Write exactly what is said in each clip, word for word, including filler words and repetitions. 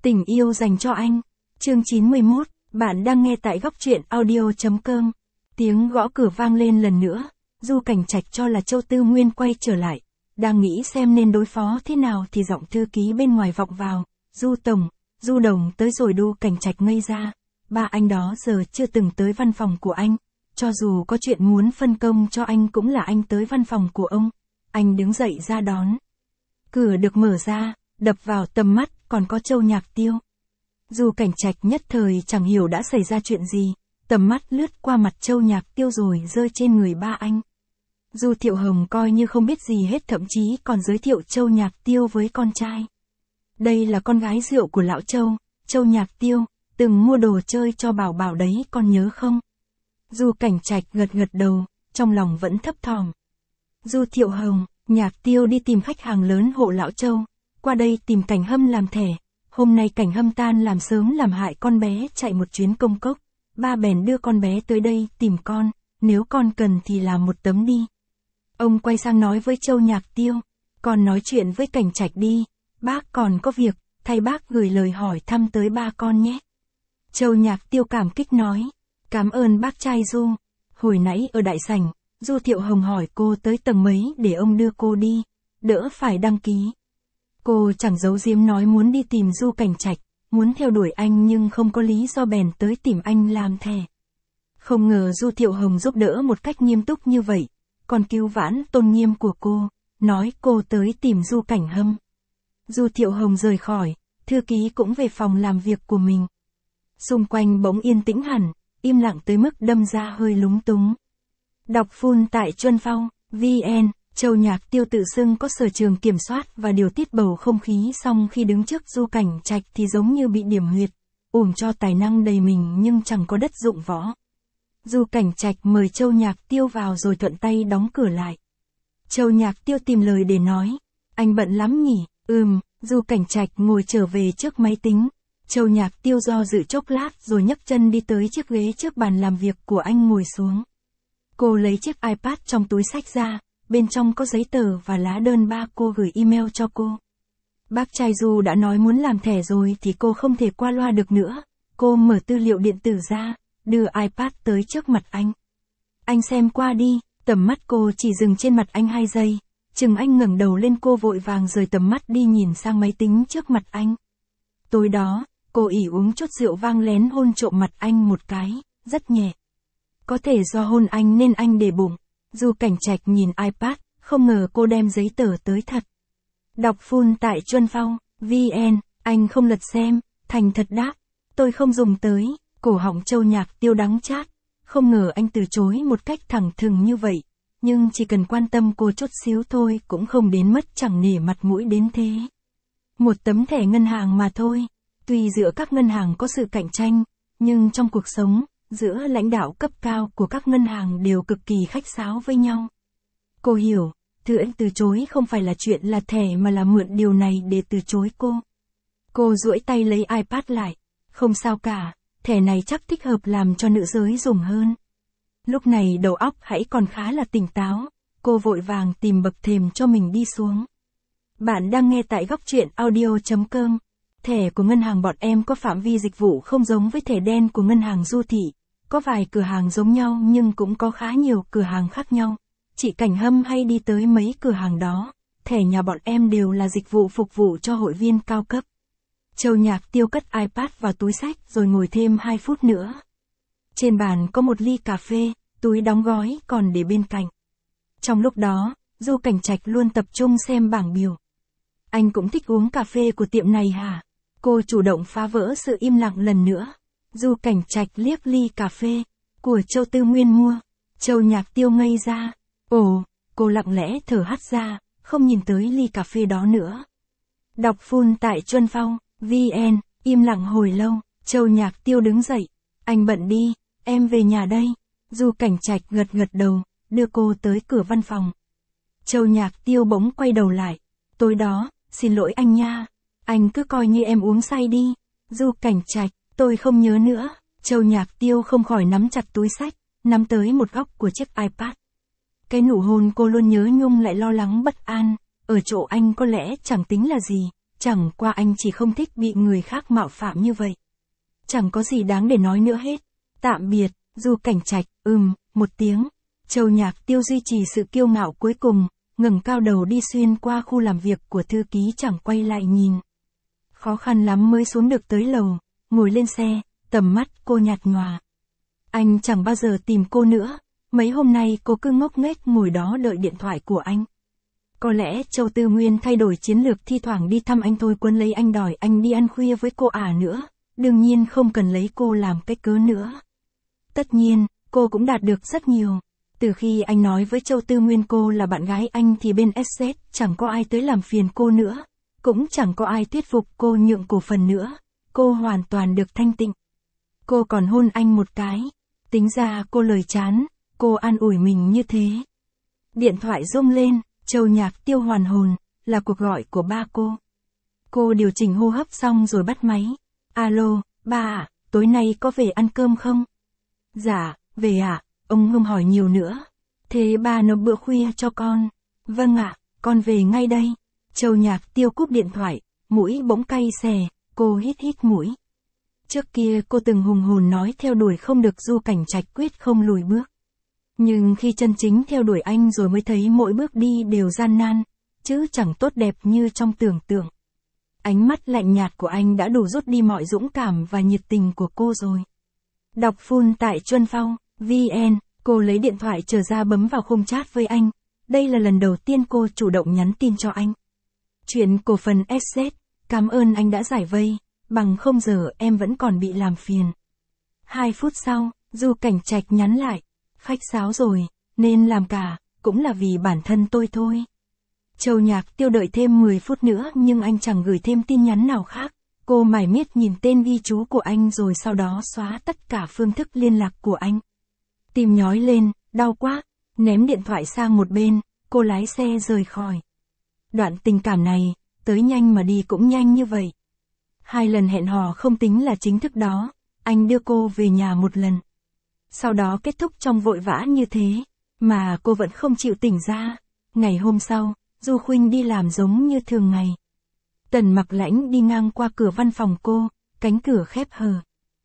Tình yêu dành cho anh. Chương chín mươi mốt, bạn đang nghe tại góc truyện audio chấm com. Tiếng gõ cửa vang lên lần nữa, Du Cảnh Trạch cho là Châu Tư Nguyên quay trở lại. Đang nghĩ xem nên đối phó thế nào thì giọng thư ký bên ngoài vọng vào. Du Tổng, Du Đồng tới rồi. Du Cảnh Trạch ngây ra. Ba anh đó giờ chưa từng tới văn phòng của anh. Cho dù có chuyện muốn phân công cho anh cũng là anh tới văn phòng của ông. Anh đứng dậy ra đón. Cửa được mở ra, đập vào tầm mắt còn có Châu Nhạc Tiêu. Du Cảnh Trạch nhất thời chẳng hiểu đã xảy ra chuyện gì, tầm mắt lướt qua mặt Châu Nhạc Tiêu rồi rơi trên người ba anh. Du Thiệu Hồng coi như không biết gì hết, thậm chí còn giới thiệu Châu Nhạc Tiêu với con trai. Đây là con gái rượu của lão Châu, Châu Nhạc Tiêu, từng mua đồ chơi cho Bảo Bảo đấy, con nhớ không? Du Cảnh Trạch gật gật đầu, trong lòng vẫn thấp thỏm. Du Thiệu Hồng, Nhạc Tiêu đi tìm khách hàng lớn hộ lão Châu, qua đây tìm Cảnh Hâm làm thẻ. Hôm nay Cảnh Hâm tan làm sớm làm hại con bé chạy một chuyến công cốc. Ba bèn đưa con bé tới đây tìm con, nếu con cần thì làm một tấm đi. Ông quay sang nói với Châu Nhạc Tiêu, con nói chuyện với Cảnh Trạch đi, bác còn có việc, thay bác gửi lời hỏi thăm tới ba con nhé. Châu Nhạc Tiêu cảm kích nói, cảm ơn bác trai Du. Hồi nãy ở đại sảnh, Du Thiệu Hồng hỏi cô tới tầng mấy để ông đưa cô đi, đỡ phải đăng ký. Cô chẳng giấu giếm nói muốn đi tìm Du Cảnh Trạch, muốn theo đuổi anh nhưng không có lý do bèn tới tìm anh làm thẻ. Không ngờ Du Thiệu Hồng giúp đỡ một cách nghiêm túc như vậy, còn cứu vãn tôn nghiêm của cô, nói cô tới tìm Du Cảnh Hâm. Du Thiệu Hồng rời khỏi, thư ký cũng về phòng làm việc của mình. Xung quanh bỗng yên tĩnh hẳn, im lặng tới mức đâm ra hơi lúng túng. Đọc full tại Chuân Phong, vn. Châu Nhạc Tiêu tự xưng có sở trường kiểm soát và điều tiết bầu không khí, xong khi đứng trước Du Cảnh Trạch thì giống như bị điểm huyệt, ủm cho tài năng đầy mình nhưng chẳng có đất dụng võ. Du Cảnh Trạch mời Châu Nhạc Tiêu vào rồi thuận tay đóng cửa lại. Châu Nhạc Tiêu tìm lời để nói, anh bận lắm nhỉ? Ừm. Du Cảnh Trạch ngồi trở về trước máy tính. Châu Nhạc Tiêu do dự chốc lát rồi nhấc chân đi tới chiếc ghế trước bàn làm việc của anh ngồi xuống. Cô lấy chiếc iPad trong túi xách ra. Bên trong có giấy tờ và lá đơn ba cô gửi email cho cô. Bác trai Du đã nói muốn làm thẻ rồi thì cô không thể qua loa được nữa. Cô mở tư liệu điện tử ra, đưa iPad tới trước mặt anh. Anh xem qua đi. Tầm mắt cô chỉ dừng trên mặt anh hai giây. Chừng anh ngẩng đầu lên cô vội vàng rời tầm mắt đi nhìn sang máy tính trước mặt anh. Tối đó, cô ỉ uống chút rượu vang lén hôn trộm mặt anh một cái, rất nhẹ. Có thể do hôn anh nên anh để bụng. Du Cảnh Trạch nhìn iPad, không ngờ cô đem giấy tờ tới thật. Đọc full tại Chuân Phong, vn, anh không lật xem, thành thật đáp, tôi không dùng tới. Cổ họng Châu Nhạc Tiêu đắng chát, không ngờ anh từ chối một cách thẳng thừng như vậy, nhưng chỉ cần quan tâm cô chút xíu thôi cũng không đến mất chẳng nể mặt mũi đến thế. Một tấm thẻ ngân hàng mà thôi, tuy giữa các ngân hàng có sự cạnh tranh, nhưng trong cuộc sống, giữa lãnh đạo cấp cao của các ngân hàng đều cực kỳ khách sáo với nhau. Cô hiểu, thứ anh từ chối không phải là chuyện là thẻ mà là mượn điều này để từ chối cô. Cô duỗi tay lấy iPad lại, không sao cả, thẻ này chắc thích hợp làm cho nữ giới dùng hơn. Lúc này đầu óc hãy còn khá là tỉnh táo, cô vội vàng tìm bậc thềm cho mình đi xuống. Bạn đang nghe tại góc truyện audio chấm com. Thẻ của ngân hàng bọn em có phạm vi dịch vụ không giống với thẻ đen của ngân hàng Du Thị. Có vài cửa hàng giống nhau nhưng cũng có khá nhiều cửa hàng khác nhau. Chị Cảnh Hâm hay đi tới mấy cửa hàng đó. Thẻ nhà bọn em đều là dịch vụ phục vụ cho hội viên cao cấp. Châu Nhạc Tiêu cất iPad vào túi xách rồi ngồi thêm hai phút nữa. Trên bàn có một ly cà phê, túi đóng gói còn để bên cạnh. Trong lúc đó, Du Cảnh Trạch luôn tập trung xem bảng biểu. Anh cũng thích uống cà phê của tiệm này hả? Cô chủ động phá vỡ sự im lặng lần nữa. Du Cảnh Trạch liếc ly cà phê của Châu Tư Nguyên mua. Châu Nhạc Tiêu ngây ra. Ồ, cô lặng lẽ thở hắt ra, không nhìn tới ly cà phê đó nữa. Đọc full tại Chuân Phong, vn, im lặng hồi lâu, Châu Nhạc Tiêu đứng dậy. Anh bận đi, em về nhà đây. Du Cảnh Trạch gật gật đầu, đưa cô tới cửa văn phòng. Châu Nhạc Tiêu bỗng quay đầu lại. Tối đó, xin lỗi anh nha. Anh cứ coi như em uống say đi. Du Cảnh Trạch, tôi không nhớ nữa. Châu Nhạc Tiêu không khỏi nắm chặt túi xách, nắm tới một góc của chiếc iPad. Cái nụ hôn cô luôn nhớ nhung lại lo lắng bất an, ở chỗ anh có lẽ chẳng tính là gì, Chẳng qua anh chỉ không thích bị người khác mạo phạm như vậy. Chẳng có gì đáng để nói nữa hết. Tạm biệt, Du Cảnh Trạch, ừm, một tiếng. Châu Nhạc Tiêu duy trì sự kiêu ngạo cuối cùng, ngẩng cao đầu đi xuyên qua khu làm việc của thư ký chẳng quay lại nhìn. Khó khăn lắm mới xuống được tới lầu, ngồi lên xe, tầm mắt cô nhạt nhòa. Anh chẳng bao giờ tìm cô nữa, mấy hôm nay cô cứ ngốc nghếch ngồi đó đợi điện thoại của anh. Có lẽ Châu Tư Nguyên thay đổi chiến lược thi thoảng đi thăm anh thôi, quấn lấy anh đòi anh đi ăn khuya với cô à nữa, đương nhiên không cần lấy cô làm cái cớ nữa. Tất nhiên, cô cũng đạt được rất nhiều. Từ khi anh nói với Châu Tư Nguyên cô là bạn gái anh thì bên ét zét chẳng có ai tới làm phiền cô nữa, cũng chẳng có ai thuyết phục cô nhượng cổ phần nữa, cô hoàn toàn được thanh tịnh. Cô còn hôn anh một cái, tính ra cô lời chán, cô an ủi mình như thế. Điện thoại rung lên, Châu Nhạc Tiêu hoàn hồn, là cuộc gọi của ba cô. Cô điều chỉnh hô hấp xong rồi bắt máy. Alo, ba ạ, tối nay có về ăn cơm không? Dạ, về ạ, ông không hỏi nhiều nữa. Thế ba nấu bữa khuya cho con. Vâng ạ, con về ngay đây. Châu Nhạc Tiêu cúp điện thoại, mũi bỗng cay xè, cô hít hít mũi. Trước kia cô từng hùng hồn nói theo đuổi không được Du Cảnh Trạch quyết không lùi bước. Nhưng khi chân chính theo đuổi anh rồi mới thấy mỗi bước đi đều gian nan, chứ chẳng tốt đẹp như trong tưởng tượng. Ánh mắt lạnh nhạt của anh đã đủ rút đi mọi dũng cảm và nhiệt tình của cô rồi. Đọc full tại Chuân Phong, vê en, cô lấy điện thoại trở ra bấm vào khung chat với anh. Đây là lần đầu tiên cô chủ động nhắn tin cho anh. Chuyện cổ phần ét zét, cảm ơn anh đã giải vây, bằng không giờ em vẫn còn bị làm phiền. Hai phút sau, Du Cảnh Trạch nhắn lại. Khách sáo rồi, nên làm cả, cũng là vì bản thân tôi thôi. Châu Nhạc Tiêu đợi thêm mười phút nữa nhưng anh chẳng gửi thêm tin nhắn nào khác. Cô mải miết nhìn tên ghi chú của anh rồi sau đó xóa tất cả phương thức liên lạc của anh. Tim nhói lên, đau quá, ném điện thoại sang một bên, cô lái xe rời khỏi. Đoạn tình cảm này, tới nhanh mà đi cũng nhanh như vậy. Hai lần hẹn hò không tính là chính thức đó, anh đưa cô về nhà một lần. Sau đó kết thúc trong vội vã như thế, mà cô vẫn không chịu tỉnh ra. Ngày hôm sau, Du Khuynh đi làm giống như thường ngày. Tần Mặc Lãnh đi ngang qua cửa văn phòng cô, cánh cửa khép hờ.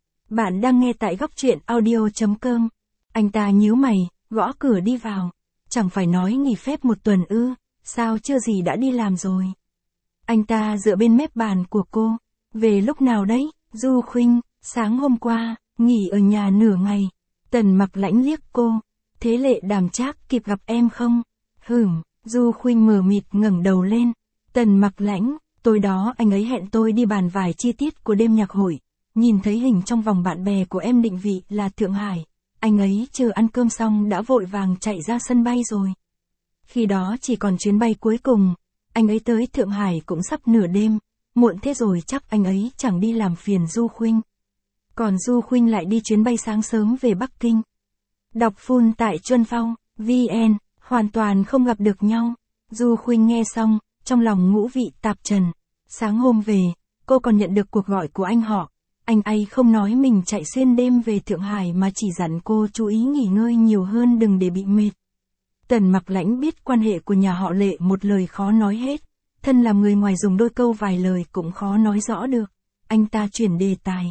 Bạn đang nghe tại góc truyện audio chấm com. Anh ta nhíu mày, gõ cửa đi vào. Chẳng phải nói nghỉ phép một tuần ư, sao chưa gì đã đi làm rồi. Anh ta dựa bên mép bàn của cô. Về lúc nào đấy, Du Khuynh, sáng hôm qua, nghỉ ở nhà nửa ngày. Tần Mặc Lãnh liếc cô. Thế Lệ Đàm Trác kịp gặp em không? Hửm, Du Khuynh mờ mịt ngẩng đầu lên. Tần Mặc Lãnh, tối đó anh ấy hẹn tôi đi bàn vài chi tiết của đêm nhạc hội. Nhìn thấy hình trong vòng bạn bè của em định vị là Thượng Hải. Anh ấy chưa ăn cơm xong đã vội vàng chạy ra sân bay rồi. Khi đó chỉ còn chuyến bay cuối cùng. Anh ấy tới Thượng Hải cũng sắp nửa đêm. Muộn thế rồi chắc anh ấy chẳng đi làm phiền Du Khuynh. Còn Du Khuynh lại đi chuyến bay sáng sớm về Bắc Kinh. Đọc full tại Chuân Phong, vê en, hoàn toàn không gặp được nhau. Du Khuynh nghe xong, trong lòng ngũ vị tạp trần. Sáng hôm về, cô còn nhận được cuộc gọi của anh họ. Anh ấy không nói mình chạy xuyên đêm về Thượng Hải mà chỉ dặn cô chú ý nghỉ ngơi nhiều hơn đừng để bị mệt. Tần Mặc Lãnh biết quan hệ của nhà họ Lệ một lời khó nói hết. Thân làm người ngoài dùng đôi câu vài lời cũng khó nói rõ được. Anh ta chuyển đề tài.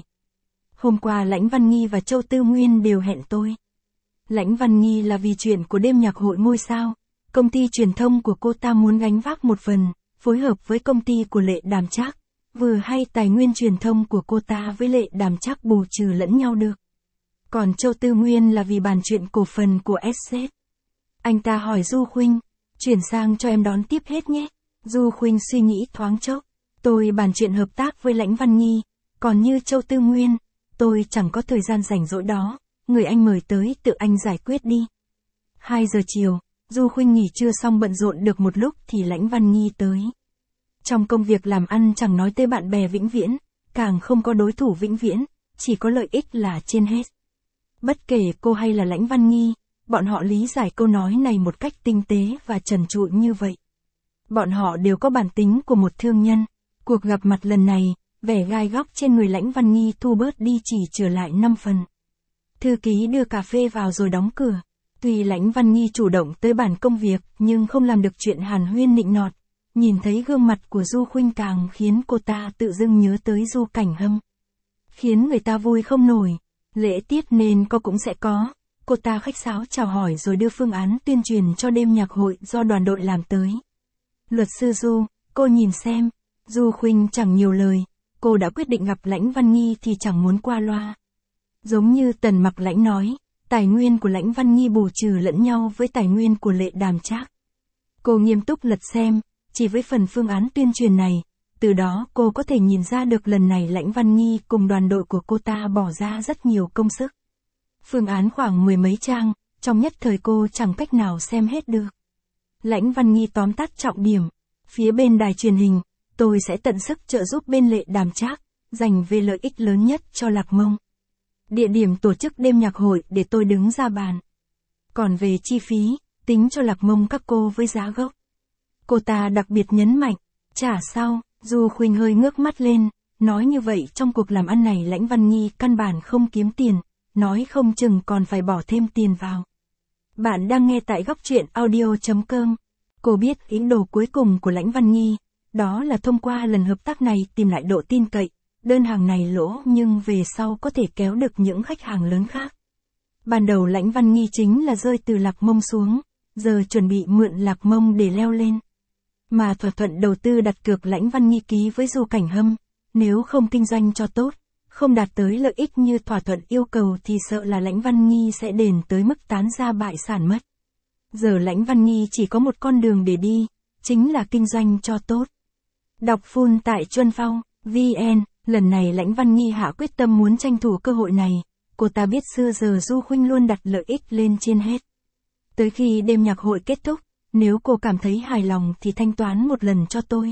Hôm qua Lãnh Văn Nghi và Châu Tư Nguyên đều hẹn tôi. Lãnh Văn Nghi là vì chuyện của đêm nhạc hội ngôi sao. Công ty truyền thông của cô ta muốn gánh vác một phần, phối hợp với công ty của Lệ Đàm Trác. Vừa hay tài nguyên truyền thông của cô ta với Lệ Đàm Trác bù trừ lẫn nhau được. Còn Châu Tư Nguyên là vì bàn chuyện cổ phần của ét zét. Anh ta hỏi Du Khuynh, chuyển sang cho em đón tiếp hết nhé. Du Khuynh suy nghĩ thoáng chốc. Tôi bàn chuyện hợp tác với Lãnh Văn Nghi, còn như Châu Tư Nguyên, tôi chẳng có thời gian rảnh rỗi đó, người anh mời tới tự anh giải quyết đi. Hai giờ chiều, Du Khuynh nghỉ trưa xong bận rộn được một lúc thì Lãnh Văn Nghi tới. Trong công việc làm ăn chẳng nói tới bạn bè vĩnh viễn, càng không có đối thủ vĩnh viễn, chỉ có lợi ích là trên hết. Bất kể cô hay là Lãnh Văn Nghi, bọn họ lý giải câu nói này một cách tinh tế và trần trụi như vậy. Bọn họ đều có bản tính của một thương nhân. Cuộc gặp mặt lần này, vẻ gai góc trên người Lãnh Văn Nghi thu bớt đi chỉ trở lại năm phần. Thư ký đưa cà phê vào rồi đóng cửa. Tuy Lãnh Văn Nghi chủ động tới bàn công việc nhưng không làm được chuyện hàn huyên nịnh nọt. nhìn thấy gương mặt của Du Khuynh càng khiến cô ta tự dưng nhớ tới Du Cảnh Hâm. Khiến người ta vui không nổi, lễ tiết nên có cũng sẽ có. Cô ta khách sáo chào hỏi rồi đưa phương án tuyên truyền cho đêm nhạc hội do đoàn đội làm tới. Luật sư Du, cô nhìn xem. Du Khuynh chẳng nhiều lời, cô đã quyết định gặp Lãnh Văn Nghi thì chẳng muốn qua loa. Giống như Tần Mặc Lãnh nói, tài nguyên của Lãnh Văn Nghi bù trừ lẫn nhau với tài nguyên của Lệ Đàm Trác. Cô nghiêm túc lật xem, chỉ với phần phương án tuyên truyền này, từ đó cô có thể nhìn ra được lần này Lãnh Văn Nghi cùng đoàn đội của cô ta bỏ ra rất nhiều công sức. Phương án khoảng mười mấy trang, trong nhất thời cô chẳng cách nào xem hết được. Lãnh Văn Nghi tóm tắt trọng điểm, phía bên đài truyền hình, tôi sẽ tận sức trợ giúp bên Lệ Đàm Trác, dành về lợi ích lớn nhất cho Lạc Mông. Địa điểm tổ chức đêm nhạc hội để tôi đứng ra bàn. Còn về chi phí, tính cho Lạc Mông các cô với giá gốc. Cô ta đặc biệt nhấn mạnh, trả sau. Du Khuynh hơi ngước mắt lên, nói như vậy trong cuộc làm ăn này Lãnh Văn Nghi căn bản không kiếm tiền, nói không chừng còn phải bỏ thêm tiền vào. Bạn đang nghe tại góc truyện audio chấm com. Cô biết ý đồ cuối cùng của Lãnh Văn Nghi, đó là thông qua lần hợp tác này tìm lại độ tin cậy, đơn hàng này lỗ nhưng về sau có thể kéo được những khách hàng lớn khác. Ban đầu Lãnh Văn Nghi chính là rơi từ Lạc Mông xuống, giờ chuẩn bị mượn Lạc Mông để leo lên. Mà thỏa thuận đầu tư đặt cược Lãnh Văn Nghi ký với Du Cảnh Hâm, nếu không kinh doanh cho tốt, không đạt tới lợi ích như thỏa thuận yêu cầu thì sợ là Lãnh Văn Nghi sẽ đền tới mức tán gia bại sản mất. Giờ Lãnh Văn Nghi chỉ có một con đường để đi, chính là kinh doanh cho tốt. Đọc full tại Chuân Phong, vê en, lần này Lãnh Văn Nghi hạ quyết tâm muốn tranh thủ cơ hội này, cô ta biết xưa giờ Du Khuynh luôn đặt lợi ích lên trên hết. Tới khi đêm nhạc hội kết thúc, nếu cô cảm thấy hài lòng thì thanh toán một lần cho tôi.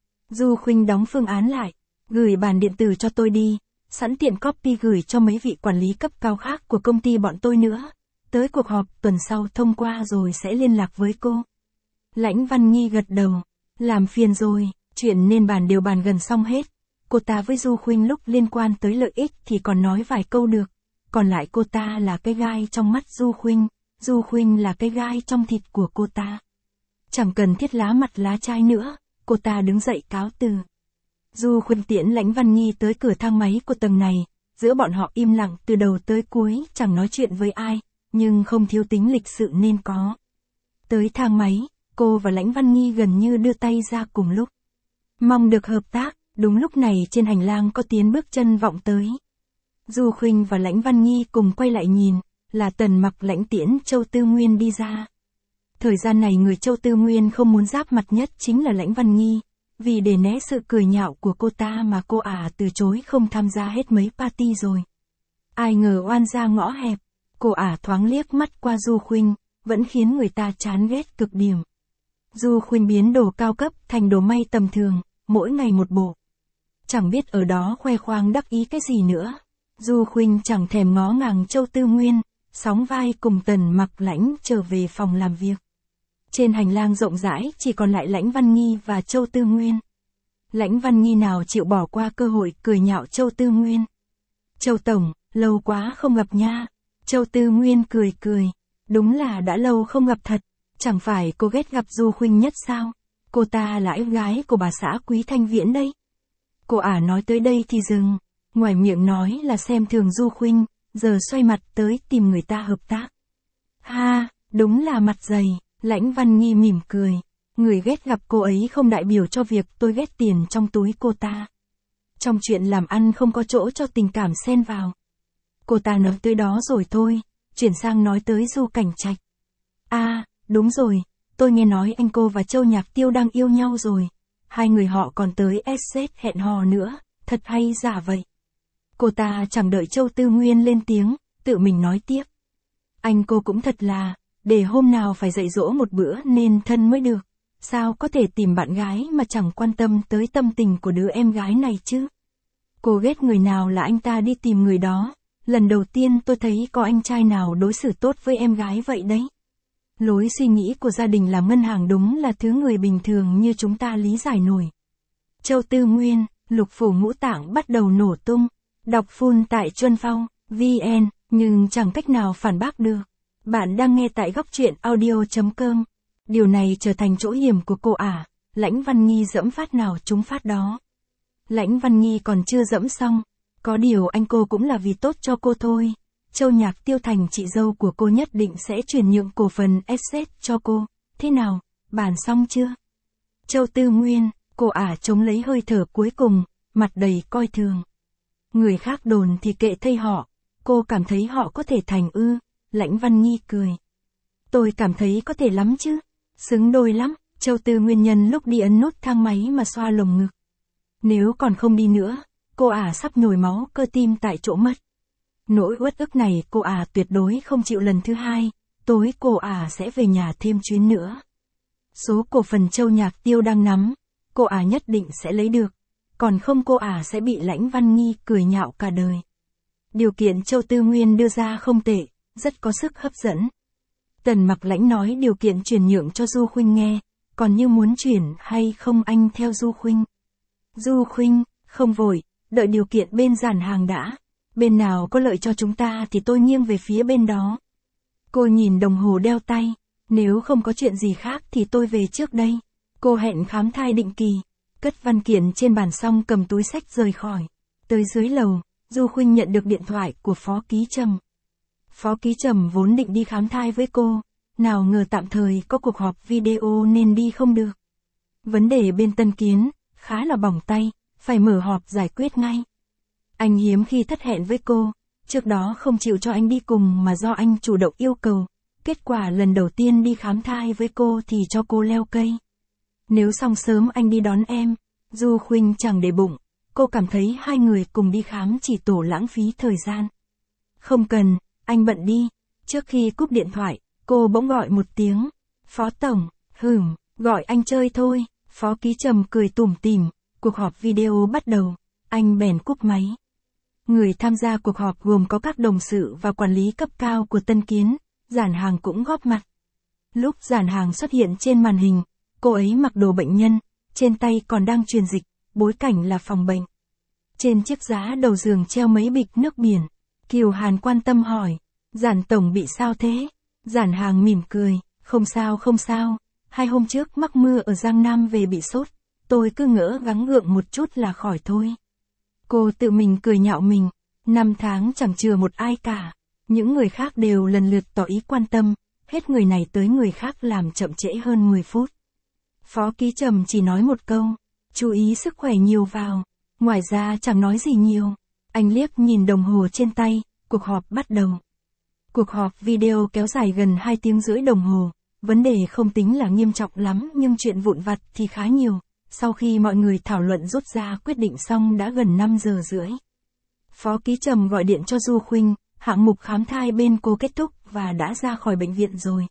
Du Khuynh đóng phương án lại, gửi bản điện tử cho tôi đi, sẵn tiện copy gửi cho mấy vị quản lý cấp cao khác của công ty bọn tôi nữa. Tới cuộc họp tuần sau thông qua rồi sẽ liên lạc với cô. Lãnh Văn Nghi gật đầu, làm phiền rồi, chuyện nên bàn đều bàn gần xong hết. Cô ta với Du Khuynh lúc liên quan tới lợi ích thì còn nói vài câu được, còn lại cô ta là cái gai trong mắt Du Khuynh. Du Khuynh là cái gai trong thịt của cô ta. Chẳng cần thiết lá mặt lá chai nữa, cô ta đứng dậy cáo từ. Du Khuynh tiễn Lãnh Văn Nghi tới cửa thang máy của tầng này, giữa bọn họ im lặng từ đầu tới cuối, chẳng nói chuyện với ai, nhưng không thiếu tính lịch sự nên có. Tới thang máy, cô và Lãnh Văn Nghi gần như đưa tay ra cùng lúc. Mong được hợp tác, đúng lúc này trên hành lang có tiếng bước chân vọng tới. Du Khuynh và Lãnh Văn Nghi cùng quay lại nhìn, là Tần Mặc Lãnh tiễn Châu Tư Nguyên đi ra. Thời gian này người Châu Tư Nguyên không muốn giáp mặt nhất chính là Lãnh Văn Nghi, vì để né sự cười nhạo của cô ta mà cô ả từ chối không tham gia hết mấy party rồi. Ai ngờ oan ra ngõ hẹp, cô ả thoáng liếc mắt qua Du Khuynh, vẫn khiến người ta chán ghét cực điểm. Du Khuynh biến đồ cao cấp thành đồ may tầm thường, mỗi ngày một bộ. Chẳng biết ở đó khoe khoang đắc ý cái gì nữa. Du Khuynh chẳng thèm ngó ngàng Châu Tư Nguyên, sóng vai cùng Tần Mặc Lãnh trở về phòng làm việc. Trên hành lang rộng rãi chỉ còn lại Lãnh Văn Nghi và Châu Tư Nguyên. Lãnh Văn Nghi nào chịu bỏ qua cơ hội cười nhạo Châu Tư Nguyên. Châu Tổng, lâu quá không gặp nha. Châu Tư Nguyên cười cười. Đúng là đã lâu không gặp thật. Chẳng phải cô ghét gặp Du Khuynh nhất sao? Cô ta là em gái của bà xã Quý Thanh Viễn đây. Cô ả nói tới đây thì dừng. Ngoài miệng nói là xem thường Du Khuynh, giờ xoay mặt tới tìm người ta hợp tác. Ha, đúng là mặt dày. Lãnh Văn Nghi mỉm cười. Người ghét gặp cô ấy không đại biểu cho việc tôi ghét tiền trong túi cô ta. Trong chuyện làm ăn không có chỗ cho tình cảm xen vào. Cô ta nói tới đó rồi thôi, chuyển sang nói tới Du Cảnh Trạch. À, đúng rồi, tôi nghe nói anh cô và Châu Nhạc Tiêu đang yêu nhau rồi. Hai người họ còn tới ét zét hẹn hò nữa, thật hay giả vậy. Cô ta chẳng đợi Châu Tư Nguyên lên tiếng, tự mình nói tiếp. Anh cô cũng thật là, để hôm nào phải dạy dỗ một bữa nên thân mới được. Sao có thể tìm bạn gái mà chẳng quan tâm tới tâm tình của đứa em gái này chứ? Cô ghét người nào là anh ta đi tìm người đó. Lần đầu tiên tôi thấy có anh trai nào đối xử tốt với em gái vậy đấy. Lối suy nghĩ của gia đình làm ngân hàng đúng là thứ người bình thường như chúng ta lý giải nổi. Châu Tư Nguyên, lục phủ ngũ tạng bắt đầu nổ tung. Đọc full tại Chuân Phong, vê en, nhưng chẳng cách nào phản bác được. Bạn đang nghe tại góc truyện audio chấm com. Điều này trở thành chỗ hiểm của cô ả. Lãnh Văn Nghi dẫm phát nào trúng phát đó. Lãnh Văn Nghi còn chưa dẫm xong, có điều anh cô cũng là vì tốt cho cô thôi. Châu Nhạc Tiêu thành chị dâu của cô nhất định sẽ chuyển nhượng cổ phần asset cho cô. Thế nào, bàn xong chưa? Châu Tư Nguyên, cô ả chống lấy hơi thở cuối cùng, mặt đầy coi thường. Người khác đồn thì kệ thây họ, cô cảm thấy họ có thể thành ư? Lãnh Văn Nghi cười. Tôi cảm thấy có thể lắm chứ, xứng đôi lắm. Châu Tư Nguyên nhân lúc đi ấn nút thang máy mà xoa lồng ngực. Nếu còn không đi nữa, cô ả sắp nhồi máu cơ tim tại chỗ mất. Nỗi uất ức này cô ả tuyệt đối không chịu lần thứ hai, tối cô ả sẽ về nhà thêm chuyến nữa. Số cổ phần Châu Nhạc Tiêu đang nắm, cô ả nhất định sẽ lấy được, còn không cô ả sẽ bị Lãnh Văn Nghi cười nhạo cả đời. Điều kiện Châu Tư Nguyên đưa ra không tệ, rất có sức hấp dẫn. Tần Mặc Lãnh nói điều kiện chuyển nhượng cho Du Khuynh nghe, còn như muốn chuyển hay không anh theo Du Khuynh. Du Khuynh, không vội, đợi điều kiện bên Giản Hàng đã. Bên nào có lợi cho chúng ta thì tôi nghiêng về phía bên đó. Cô nhìn đồng hồ đeo tay, nếu không có chuyện gì khác thì tôi về trước đây. Cô hẹn khám thai định kỳ, cất văn kiện trên bàn xong cầm túi xách rời khỏi. Tới dưới lầu, Du Khuynh nhận được điện thoại của Phó Ký Trầm. Phó Ký Trầm vốn định đi khám thai với cô, nào ngờ tạm thời có cuộc họp video nên đi không được. Vấn đề bên Tân Kiến, khá là bỏng tay, phải mở họp giải quyết ngay. Anh hiếm khi thất hẹn với cô, trước đó không chịu cho anh đi cùng mà do anh chủ động yêu cầu. Kết quả lần đầu tiên đi khám thai với cô thì cho cô leo cây. Nếu xong sớm anh đi đón em, Du Khuynh chẳng để bụng, cô cảm thấy hai người cùng đi khám chỉ tổ lãng phí thời gian. Không cần, anh bận đi. Trước khi cúp điện thoại, cô bỗng gọi một tiếng. Phó Tổng, hửm, gọi anh chơi thôi. Phó Ký Trầm cười tủm tỉm, cuộc họp video bắt đầu, anh bèn cúp máy. Người tham gia cuộc họp gồm có các đồng sự và quản lý cấp cao của Tân Kiến, Giản Hàng cũng góp mặt. Lúc Giản Hàng xuất hiện trên màn hình, cô ấy mặc đồ bệnh nhân, trên tay còn đang truyền dịch, bối cảnh là phòng bệnh. Trên chiếc giá đầu giường treo mấy bịch nước biển. Kiều Hàn quan tâm hỏi, Giản Tổng bị sao thế? Giản Hàng mỉm cười, không sao không sao, hai hôm trước mắc mưa ở Giang Nam về bị sốt, tôi cứ ngỡ gắng gượng một chút là khỏi thôi. Cô tự mình cười nhạo mình, năm tháng chẳng chừa một ai cả, những người khác đều lần lượt tỏ ý quan tâm, hết người này tới người khác làm chậm trễ hơn mười phút. Phó Ký Trầm chỉ nói một câu, chú ý sức khỏe nhiều vào, ngoài ra chẳng nói gì nhiều. Anh liếc nhìn đồng hồ trên tay, cuộc họp bắt đầu. Cuộc họp video kéo dài gần hai tiếng rưỡi đồng hồ, vấn đề không tính là nghiêm trọng lắm nhưng chuyện vụn vặt thì khá nhiều. Sau khi mọi người thảo luận rút ra quyết định xong đã gần năm giờ rưỡi. Phó Ký Trầm gọi điện cho Du Khuynh, hạng mục khám thai bên cô kết thúc và đã ra khỏi bệnh viện rồi.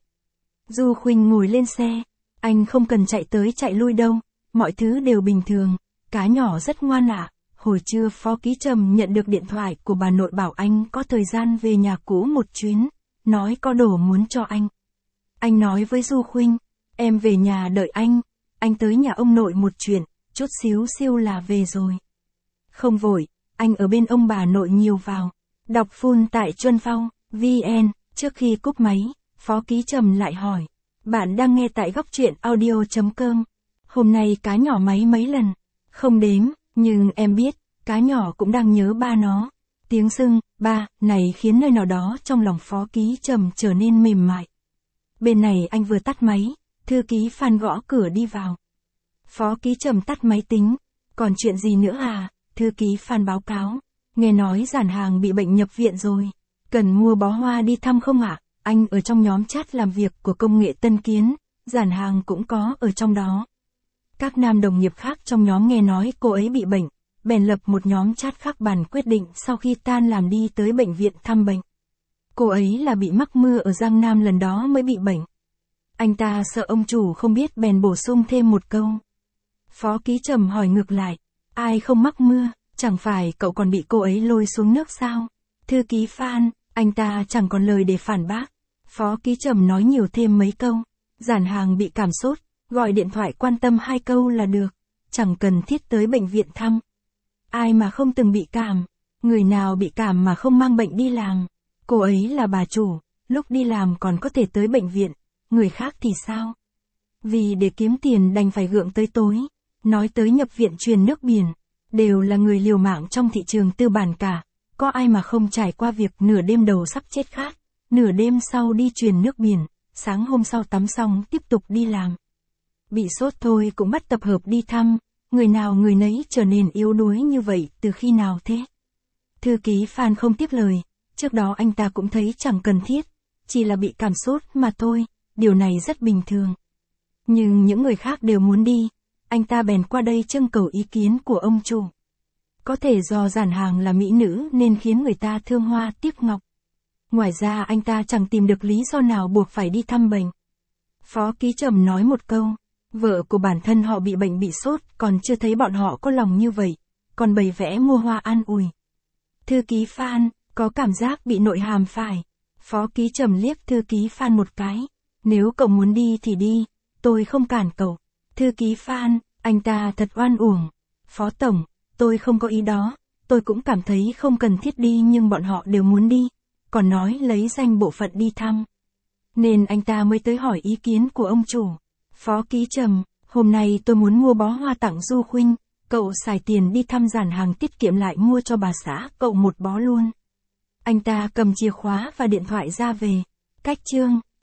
Du Khuynh ngồi lên xe, anh không cần chạy tới chạy lui đâu, mọi thứ đều bình thường, cá nhỏ rất ngoan ạ. Hồi trưa Phó Ký Trầm nhận được điện thoại của bà nội bảo anh có thời gian về nhà cũ một chuyến, nói có đồ muốn cho anh. Anh nói với Du Khuynh, em về nhà đợi anh, anh tới nhà ông nội một chuyện, chút xíu siêu là về rồi. Không vội, anh ở bên ông bà nội nhiều vào. Đọc full tại Chuân Phong, vn, trước khi cúp máy, Phó Ký Trầm lại hỏi, bạn đang nghe tại góc truyện audio.com. Hôm nay cá nhỏ máy mấy lần? Không đếm, nhưng em biết, cá nhỏ cũng đang nhớ ba nó. Tiếng xưng, ba, này khiến nơi nào đó trong lòng Phó Ký Trầm trở nên mềm mại. Bên này anh vừa tắt máy, thư ký Phan gõ cửa đi vào. Phó Ký Trầm tắt máy tính, còn chuyện gì nữa à? Thư ký Phan báo cáo, nghe nói Giản Hàng bị bệnh nhập viện rồi, cần mua bó hoa đi thăm không ạ? Anh ở trong nhóm chat làm việc của công nghệ Tân Kiến, Giản Hàng cũng có ở trong đó. Các nam đồng nghiệp khác trong nhóm nghe nói cô ấy bị bệnh, bèn lập một nhóm chat khác bàn quyết định sau khi tan làm đi tới bệnh viện thăm bệnh. Cô ấy là bị mắc mưa ở Giang Nam lần đó mới bị bệnh. Anh ta sợ ông chủ không biết bèn bổ sung thêm một câu. Phó Ký Trầm hỏi ngược lại, ai không mắc mưa, chẳng phải cậu còn bị cô ấy lôi xuống nước sao? Thư ký Phan, anh ta chẳng còn lời để phản bác. Phó Ký Trầm nói nhiều thêm mấy câu, Giản Hàng bị cảm sốt, gọi điện thoại quan tâm hai câu là được, chẳng cần thiết tới bệnh viện thăm. Ai mà không từng bị cảm, người nào bị cảm mà không mang bệnh đi làm. Cô ấy là bà chủ, lúc đi làm còn có thể tới bệnh viện, người khác thì sao? Vì để kiếm tiền đành phải gượng tới tối. Nói tới nhập viện truyền nước biển. Đều là người liều mạng trong thị trường tư bản cả. Có ai mà không trải qua việc nửa đêm đầu sắp chết khát. Nửa đêm sau đi truyền nước biển. Sáng hôm sau tắm xong tiếp tục đi làm. Bị sốt thôi cũng bắt tập hợp đi thăm. Người nào người nấy trở nên yếu đuối như vậy từ khi nào thế? Thư ký Phan không tiếp lời. Trước đó anh ta cũng thấy chẳng cần thiết. Chỉ là bị cảm sốt mà thôi. Điều này rất bình thường. Nhưng những người khác đều muốn đi. Anh ta bèn qua đây trưng cầu ý kiến của ông chủ. Có thể do giản hàng là mỹ nữ nên khiến người ta thương hoa tiếc ngọc. Ngoài ra anh ta chẳng tìm được lý do nào buộc phải đi thăm bệnh. Phó ký Trầm nói một câu. Vợ của bản thân họ bị bệnh bị sốt còn chưa thấy bọn họ có lòng như vậy. Còn bày vẽ mua hoa an ủi. Thư ký Phan, có cảm giác bị nội hàm phải. Phó ký Trầm liếc thư ký Phan một cái. Nếu cậu muốn đi thì đi, tôi không cản cậu. Thư ký Phan, anh ta thật oan uổng. Phó tổng, tôi không có ý đó. Tôi cũng cảm thấy không cần thiết đi nhưng bọn họ đều muốn đi. Còn nói lấy danh bộ phận đi thăm. Nên anh ta mới tới hỏi ý kiến của ông chủ. Phó ký Trầm, hôm nay tôi muốn mua bó hoa tặng Du Khuynh. Cậu xài tiền đi thăm giản hàng tiết kiệm lại mua cho bà xã cậu một bó luôn. Anh ta cầm chìa khóa và điện thoại ra về. Cách chương.